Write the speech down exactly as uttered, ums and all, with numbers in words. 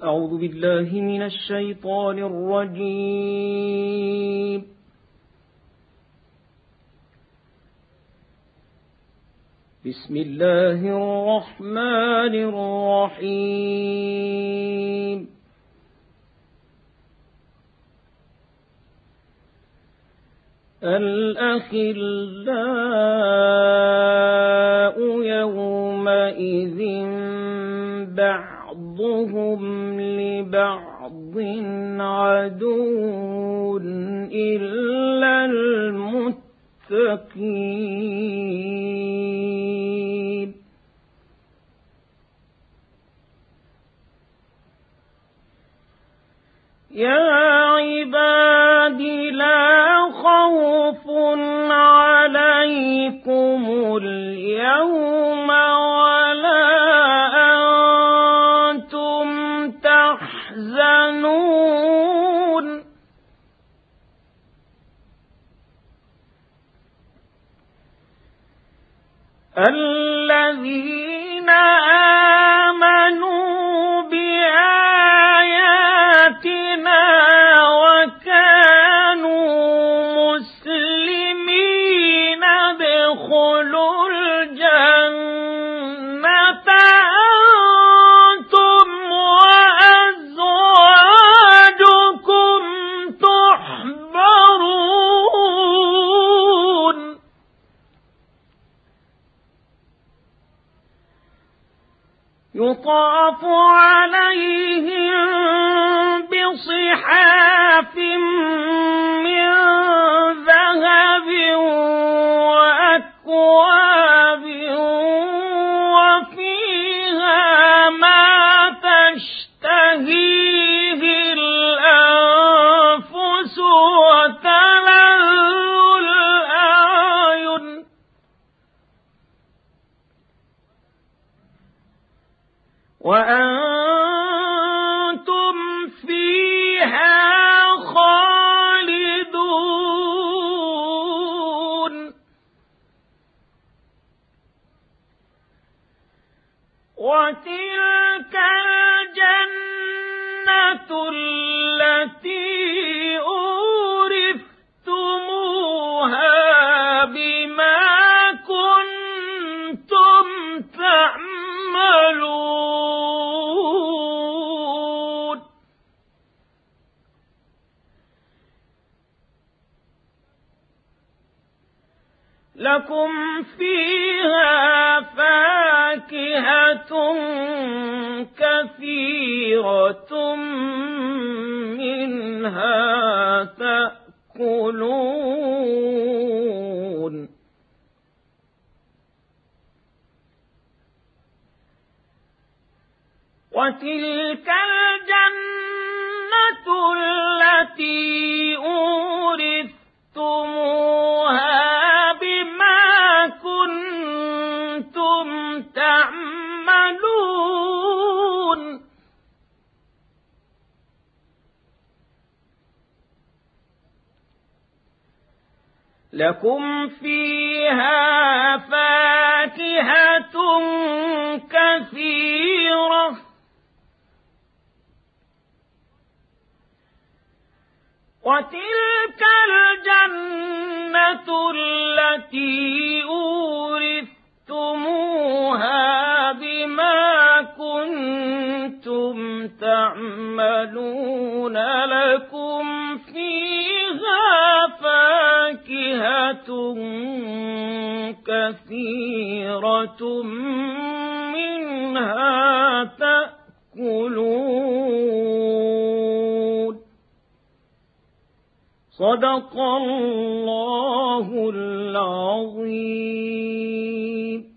أعوذ بالله من الشيطان الرجيم. بسم الله الرحمن الرحيم. الأخلاء يومئذ بعضهم لبعض عدو إلا المتقين. يا عبادي لا خوف عليكم اليوم ولا أنتم تحزنون. الذين آمنوا بآياتنا وكانوا مسلمين ادخلوا الجنة أنتم وأزواجكم تحبرون. يطاف عليهم بصحاف من ذهب وأكواب وفيها ما تشتهيه الأنفس وتلذ الأعين. وأنتم فيها خالدون. وتلك الجنة التي أورثتموها بما كنتم تعملون. لكم فيها فاكهة كثيرة منها تأكلون. وتلك الجنة التي أورثتموها بما كنتم تعملون. لكم فيها فاكهة كثيرة وتلك الجنة التي أورثتموها بما كنتم تعملون. لكم فيها فاكهة كثيرة منها تأكلون. صدق الله العظيم.